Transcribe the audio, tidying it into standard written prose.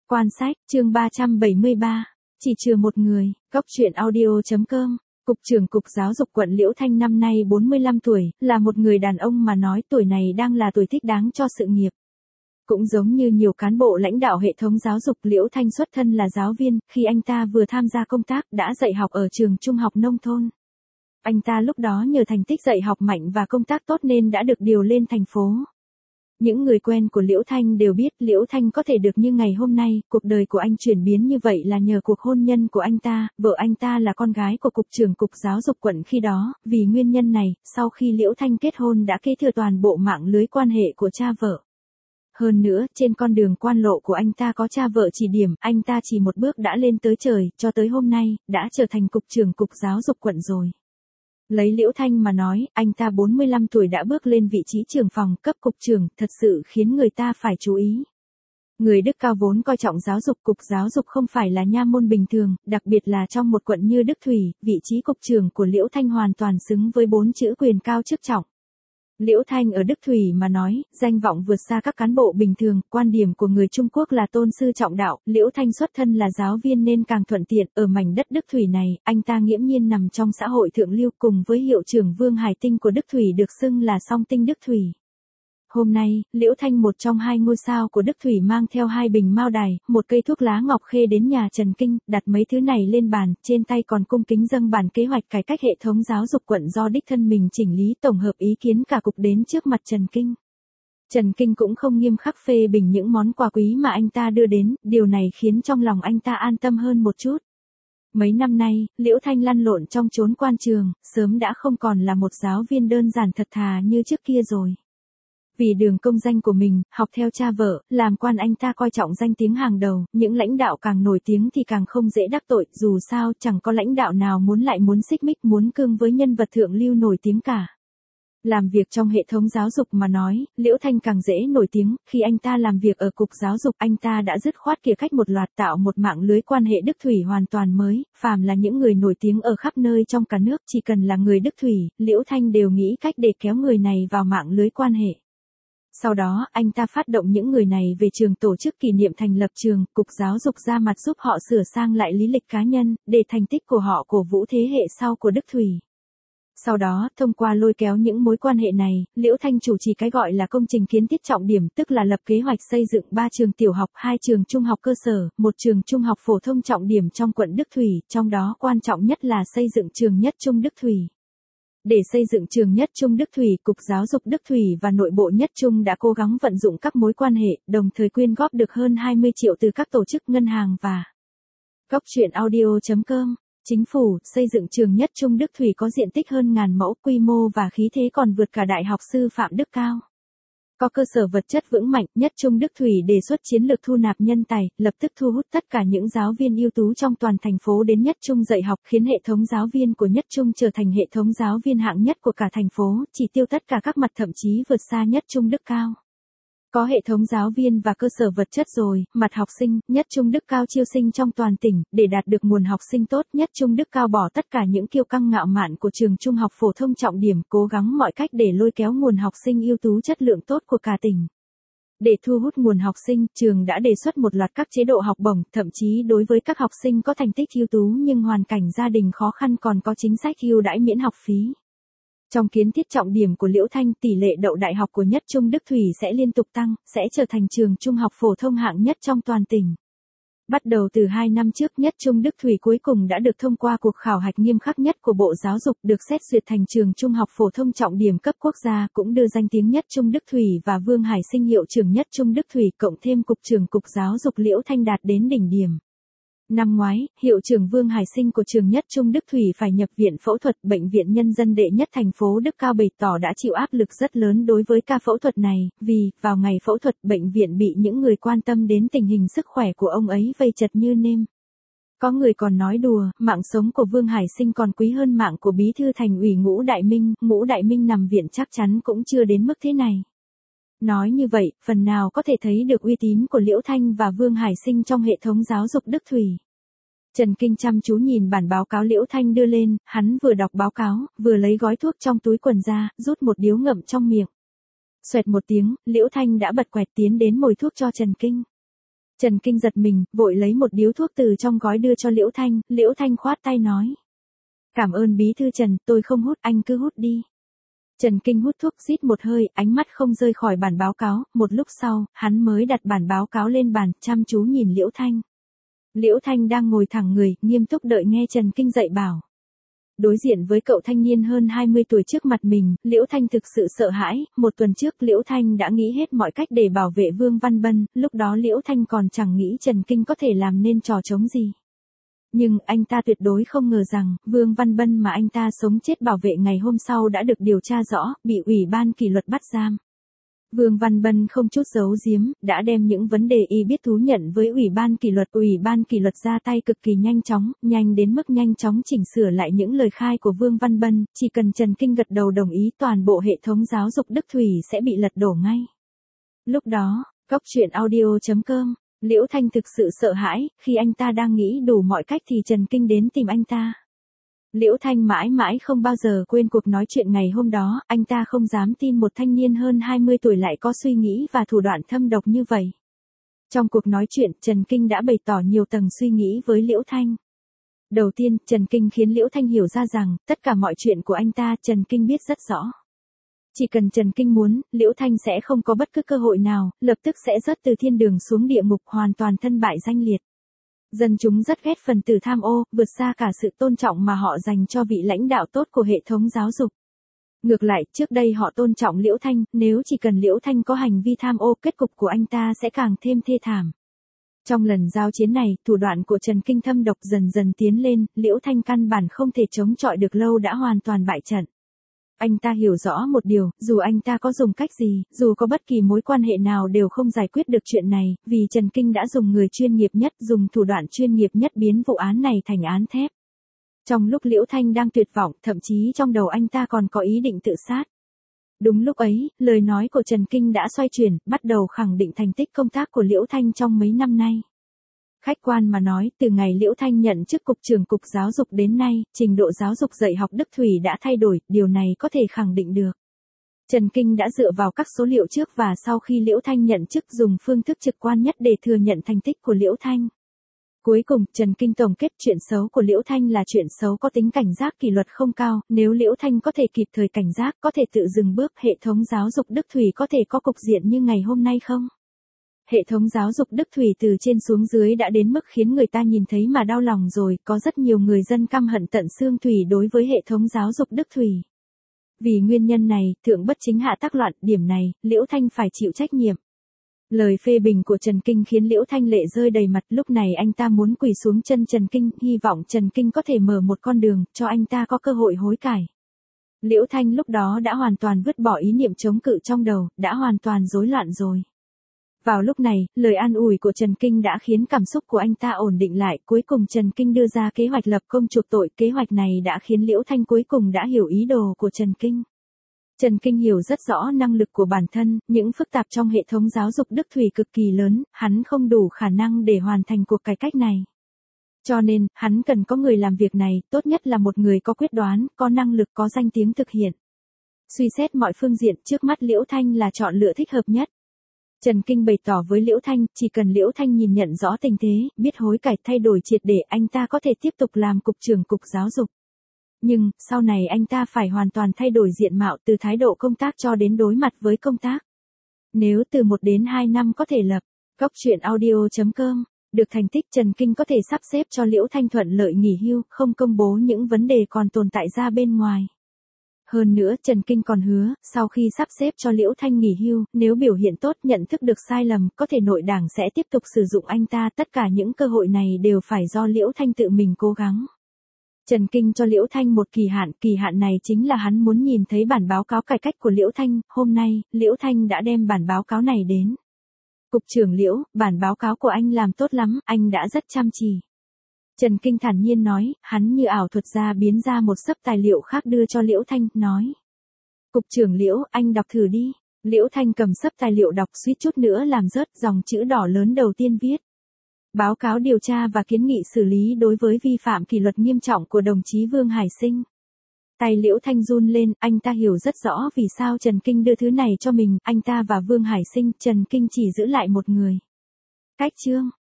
Quan sách, chương 373. Chỉ trừ một người, Góc truyện audio.com. Cục trưởng Cục Giáo dục quận Liễu Thanh năm nay 45 tuổi, là một người đàn ông mà nói tuổi này đang là tuổi thích đáng cho sự nghiệp. Cũng giống như nhiều cán bộ lãnh đạo hệ thống giáo dục, Liễu Thanh xuất thân là giáo viên, khi anh ta vừa tham gia công tác đã dạy học ở trường trung học nông thôn. Anh ta lúc đó nhờ thành tích dạy học mạnh và công tác tốt nên đã được điều lên thành phố. Những người quen của Liễu Thanh đều biết Liễu Thanh có thể được như ngày hôm nay, cuộc đời của anh chuyển biến như vậy là nhờ cuộc hôn nhân của anh ta, vợ anh ta là con gái của Cục trưởng Cục Giáo dục quận khi đó, vì nguyên nhân này, sau khi Liễu Thanh kết hôn đã kế thừa toàn bộ mạng lưới quan hệ của cha vợ. Hơn nữa, trên con đường quan lộ của anh ta có cha vợ chỉ điểm, anh ta chỉ một bước đã lên tới trời, cho tới hôm nay, đã trở thành Cục trưởng Cục Giáo dục quận rồi. Lấy Liễu Thanh mà nói, anh ta 45 tuổi đã bước lên vị trí trưởng phòng cấp cục trưởng, thật sự khiến người ta phải chú ý. Người Đức Cao vốn coi trọng giáo dục, Cục Giáo dục không phải là nha môn bình thường, đặc biệt là trong một quận như Đức Thủy, vị trí cục trưởng của Liễu Thanh hoàn toàn xứng với 4 chữ quyền cao chức trọng. Liễu Thanh ở Đức Thủy mà nói, danh vọng vượt xa các cán bộ bình thường, quan điểm của người Trung Quốc là tôn sư trọng đạo, Liễu Thanh xuất thân là giáo viên nên càng thuận tiện, ở mảnh đất Đức Thủy này, anh ta nghiễm nhiên nằm trong xã hội thượng lưu cùng với hiệu trưởng Vương Hải Tinh của Đức Thủy được xưng là song tinh Đức Thủy. Hôm nay, Liễu Thanh một trong 2 ngôi sao của Đức Thủy mang theo 2 bình mao đài, một cây thuốc lá ngọc khê đến nhà Trần Kinh, đặt mấy thứ này lên bàn, trên tay còn cung kính dâng bản kế hoạch cải cách hệ thống giáo dục quận do đích thân mình chỉnh lý tổng hợp ý kiến cả cục đến trước mặt Trần Kinh. Trần Kinh cũng không nghiêm khắc phê bình những món quà quý mà anh ta đưa đến, điều này khiến trong lòng anh ta an tâm hơn một chút. Mấy năm nay, Liễu Thanh lăn lộn trong chốn quan trường, sớm đã không còn là một giáo viên đơn giản thật thà như trước kia rồi. Vì đường công danh của mình, học theo cha vợ, làm quan anh ta coi trọng danh tiếng hàng đầu, những lãnh đạo càng nổi tiếng thì càng không dễ đắc tội, dù sao chẳng có lãnh đạo nào muốn xích mích muốn cương với nhân vật thượng lưu nổi tiếng cả. Làm việc trong hệ thống giáo dục mà nói, Liễu Thanh càng dễ nổi tiếng, khi anh ta làm việc ở Cục Giáo dục anh ta đã dứt khoát kìa cách một loạt tạo một mạng lưới quan hệ Đức Thủy hoàn toàn mới, phàm là những người nổi tiếng ở khắp nơi trong cả nước chỉ cần là người Đức Thủy, Liễu Thanh đều nghĩ cách để kéo người này vào mạng lưới quan hệ. Sau đó, anh ta phát động những người này về trường tổ chức kỷ niệm thành lập trường, Cục Giáo dục ra mặt giúp họ sửa sang lại lý lịch cá nhân, để thành tích của họ cổ vũ thế hệ sau của Đức Thủy. Sau đó, thông qua lôi kéo những mối quan hệ này, Liễu Thanh chủ trì cái gọi là công trình kiến thiết trọng điểm, tức là lập kế hoạch xây dựng 3 trường tiểu học, 2 trường trung học cơ sở, 1 trường trung học phổ thông trọng điểm trong quận Đức Thủy, trong đó quan trọng nhất là xây dựng trường Nhất Trung Đức Thủy. Để xây dựng trường Nhất Trung Đức Thủy, Cục Giáo dục Đức Thủy và nội bộ Nhất Trung đã cố gắng vận dụng các mối quan hệ, đồng thời quyên góp được hơn 20 triệu từ các tổ chức ngân hàng và Góc truyện audio.com. Chính phủ, xây dựng trường Nhất Trung Đức Thủy có diện tích hơn 1000 mẫu, quy mô và khí thế còn vượt cả Đại học Sư phạm Đức Cao. Có cơ sở vật chất vững mạnh, Nhất Trung Đức Thủy đề xuất chiến lược thu nạp nhân tài, lập tức thu hút tất cả những giáo viên ưu tú trong toàn thành phố đến Nhất Trung dạy học, khiến hệ thống giáo viên của Nhất Trung trở thành hệ thống giáo viên hạng nhất của cả thành phố, chỉ tiêu tất cả các mặt thậm chí vượt xa Nhất Trung Đức Cao. Có hệ thống giáo viên và cơ sở vật chất rồi, mặt học sinh, Nhất Trung Đức Cao chiêu sinh trong toàn tỉnh, để đạt được nguồn học sinh tốt, Nhất Trung Đức Cao bỏ tất cả những kiêu căng ngạo mạn của trường trung học phổ thông trọng điểm, cố gắng mọi cách để lôi kéo nguồn học sinh ưu tú chất lượng tốt của cả tỉnh. Để thu hút nguồn học sinh, trường đã đề xuất một loạt các chế độ học bổng, thậm chí đối với các học sinh có thành tích ưu tú nhưng hoàn cảnh gia đình khó khăn còn có chính sách ưu đãi miễn học phí. Trong kiến thiết trọng điểm của Liễu Thanh, tỷ lệ đậu đại học của Nhất Trung Đức Thủy sẽ liên tục tăng, sẽ trở thành trường trung học phổ thông hạng nhất trong toàn tỉnh. Bắt đầu từ 2 năm trước, Nhất Trung Đức Thủy cuối cùng đã được thông qua cuộc khảo hạch nghiêm khắc nhất của Bộ Giáo dục, được xét duyệt thành trường trung học phổ thông trọng điểm cấp quốc gia, cũng đưa danh tiếng Nhất Trung Đức Thủy và Vương Hải Sinh hiệu trưởng Nhất Trung Đức Thủy cộng thêm Cục trưởng Cục Giáo dục Liễu Thanh đạt đến đỉnh điểm. Năm ngoái, hiệu trưởng Vương Hải Sinh của trường Nhất Trung Đức Thủy phải nhập viện phẫu thuật, Bệnh viện Nhân dân đệ nhất thành phố Đức Cao bày tỏ đã chịu áp lực rất lớn đối với ca phẫu thuật này, vì, vào ngày phẫu thuật, bệnh viện bị những người quan tâm đến tình hình sức khỏe của ông ấy vây chật như nêm. Có người còn nói đùa, mạng sống của Vương Hải Sinh còn quý hơn mạng của Bí thư Thành ủy Ngũ Đại Minh nằm viện chắc chắn cũng chưa đến mức thế này. Nói như vậy, phần nào có thể thấy được uy tín của Liễu Thanh và Vương Hải Sinh trong hệ thống giáo dục Đức Thủy. Trần Kinh chăm chú nhìn bản báo cáo Liễu Thanh đưa lên, hắn vừa đọc báo cáo, vừa lấy gói thuốc trong túi quần ra, rút một điếu ngậm trong miệng. Xoẹt một tiếng, Liễu Thanh đã bật quẹt tiến đến mồi thuốc cho Trần Kinh. Trần Kinh giật mình, vội lấy một điếu thuốc từ trong gói đưa cho Liễu Thanh khoát tay nói. Cảm ơn bí thư Trần, tôi không hút, anh cứ hút đi. Trần Kinh hút thuốc rít một hơi, ánh mắt không rời khỏi bản báo cáo, một lúc sau, hắn mới đặt bản báo cáo lên bàn, chăm chú nhìn Liễu Thanh. Liễu Thanh đang ngồi thẳng người, nghiêm túc đợi nghe Trần Kinh dạy bảo. Đối diện với cậu thanh niên hơn 20 tuổi trước mặt mình, Liễu Thanh thực sự sợ hãi, một tuần trước Liễu Thanh đã nghĩ hết mọi cách để bảo vệ Vương Văn Bân, lúc đó Liễu Thanh còn chẳng nghĩ Trần Kinh có thể làm nên trò trống gì. Nhưng anh ta tuyệt đối không ngờ rằng, Vương Văn Bân mà anh ta sống chết bảo vệ ngày hôm sau đã được điều tra rõ, bị Ủy ban kỷ luật bắt giam. Vương Văn Bân không chút giấu giếm, đã đem những vấn đề y biết thú nhận với Ủy ban kỷ luật ra tay cực kỳ nhanh chóng, nhanh đến mức nhanh chóng chỉnh sửa lại những lời khai của Vương Văn Bân, chỉ cần Trần Kinh gật đầu đồng ý toàn bộ hệ thống giáo dục Đức Thủy sẽ bị lật đổ ngay. Lúc đó, Cóc Truyện Audio.com, Liễu Thanh thực sự sợ hãi, khi anh ta đang nghĩ đủ mọi cách thì Trần Kinh đến tìm anh ta. Liễu Thanh mãi mãi không bao giờ quên cuộc nói chuyện ngày hôm đó, anh ta không dám tin một thanh niên hơn 20 tuổi lại có suy nghĩ và thủ đoạn thâm độc như vậy. Trong cuộc nói chuyện, Trần Kinh đã bày tỏ nhiều tầng suy nghĩ với Liễu Thanh. Đầu tiên, Trần Kinh khiến Liễu Thanh hiểu ra rằng, tất cả mọi chuyện của anh ta Trần Kinh biết rất rõ. Chỉ cần Trần Kinh muốn, Liễu Thanh sẽ không có bất cứ cơ hội nào, lập tức sẽ rớt từ thiên đường xuống địa ngục hoàn toàn thân bại danh liệt. Dân chúng rất ghét phần tử tham ô, vượt xa cả sự tôn trọng mà họ dành cho vị lãnh đạo tốt của hệ thống giáo dục. Ngược lại, trước đây họ tôn trọng Liễu Thanh, nếu chỉ cần Liễu Thanh có hành vi tham ô, kết cục của anh ta sẽ càng thêm thê thảm. Trong lần giao chiến này, thủ đoạn của Trần Kinh thâm độc dần dần tiến lên, Liễu Thanh căn bản không thể chống chọi được lâu đã hoàn toàn bại trận. Anh ta hiểu rõ một điều, dù anh ta có dùng cách gì, dù có bất kỳ mối quan hệ nào đều không giải quyết được chuyện này, vì Trần Kinh đã dùng người chuyên nghiệp nhất, dùng thủ đoạn chuyên nghiệp nhất biến vụ án này thành án thép. Trong lúc Liễu Thanh đang tuyệt vọng, thậm chí trong đầu anh ta còn có ý định tự sát. Đúng lúc ấy, lời nói của Trần Kinh đã xoay chuyển, bắt đầu khẳng định thành tích công tác của Liễu Thanh trong mấy năm nay. Khách quan mà nói, từ ngày Liễu Thanh nhận chức cục trưởng cục giáo dục đến nay, trình độ giáo dục dạy học Đức Thủy đã thay đổi, điều này có thể khẳng định được. Trần Kinh đã dựa vào các số liệu trước và sau khi Liễu Thanh nhận chức dùng phương thức trực quan nhất để thừa nhận thành tích của Liễu Thanh. Cuối cùng, Trần Kinh tổng kết chuyện xấu của Liễu Thanh là chuyện xấu có tính cảnh giác kỷ luật không cao, nếu Liễu Thanh có thể kịp thời cảnh giác, có thể tự dừng bước, hệ thống giáo dục Đức Thủy có thể có cục diện như ngày hôm nay không? Hệ thống giáo dục Đức Thủy từ trên xuống dưới đã đến mức khiến người ta nhìn thấy mà đau lòng rồi, có rất nhiều người dân căm hận tận xương thủy đối với hệ thống giáo dục Đức Thủy. Vì nguyên nhân này, thượng bất chính hạ tác loạn, điểm này, Liễu Thanh phải chịu trách nhiệm. Lời phê bình của Trần Kinh khiến Liễu Thanh lệ rơi đầy mặt, lúc này anh ta muốn quỳ xuống chân Trần Kinh, hy vọng Trần Kinh có thể mở một con đường, cho anh ta có cơ hội hối cải. Liễu Thanh lúc đó đã hoàn toàn vứt bỏ ý niệm chống cự trong đầu, đã hoàn toàn rối loạn rồi. Vào lúc này, lời an ủi của Trần Kinh đã khiến cảm xúc của anh ta ổn định lại, cuối cùng Trần Kinh đưa ra kế hoạch lập công chuộc tội, kế hoạch này đã khiến Liễu Thanh cuối cùng đã hiểu ý đồ của Trần Kinh. Trần Kinh hiểu rất rõ năng lực của bản thân, những phức tạp trong hệ thống giáo dục Đức Thủy cực kỳ lớn, hắn không đủ khả năng để hoàn thành cuộc cải cách này. Cho nên, hắn cần có người làm việc này, tốt nhất là một người có quyết đoán, có năng lực, có danh tiếng thực hiện. Suy xét mọi phương diện, trước mắt Liễu Thanh là chọn lựa thích hợp nhất. Trần Kinh bày tỏ với Liễu Thanh, chỉ cần Liễu Thanh nhìn nhận rõ tình thế, biết hối cải thay đổi triệt để anh ta có thể tiếp tục làm cục trưởng cục giáo dục. Nhưng, sau này anh ta phải hoàn toàn thay đổi diện mạo từ thái độ công tác cho đến đối mặt với công tác. Nếu từ 1 đến 2 năm có thể lập, Cóc Truyện Audio.com, được thành tích Trần Kinh có thể sắp xếp cho Liễu Thanh thuận lợi nghỉ hưu, không công bố những vấn đề còn tồn tại ra bên ngoài. Hơn nữa, Trần Kinh còn hứa, sau khi sắp xếp cho Liễu Thanh nghỉ hưu, nếu biểu hiện tốt nhận thức được sai lầm, có thể nội đảng sẽ tiếp tục sử dụng anh ta, tất cả những cơ hội này đều phải do Liễu Thanh tự mình cố gắng. Trần Kinh cho Liễu Thanh một kỳ hạn này chính là hắn muốn nhìn thấy bản báo cáo cải cách của Liễu Thanh, hôm nay, Liễu Thanh đã đem bản báo cáo này đến. Cục trưởng Liễu, bản báo cáo của anh làm tốt lắm, anh đã rất chăm chỉ. Trần Kinh thản nhiên nói, hắn như ảo thuật ra biến ra một xấp tài liệu khác đưa cho Liễu Thanh, nói. Cục trưởng Liễu, anh đọc thử đi. Liễu Thanh cầm xấp tài liệu đọc suýt chút nữa làm rớt dòng chữ đỏ lớn đầu tiên viết. Báo cáo điều tra và kiến nghị xử lý đối với vi phạm kỷ luật nghiêm trọng của đồng chí Vương Hải Sinh. Tay Liễu Thanh run lên, anh ta hiểu rất rõ vì sao Trần Kinh đưa thứ này cho mình, anh ta và Vương Hải Sinh, Trần Kinh chỉ giữ lại một người. Cách chương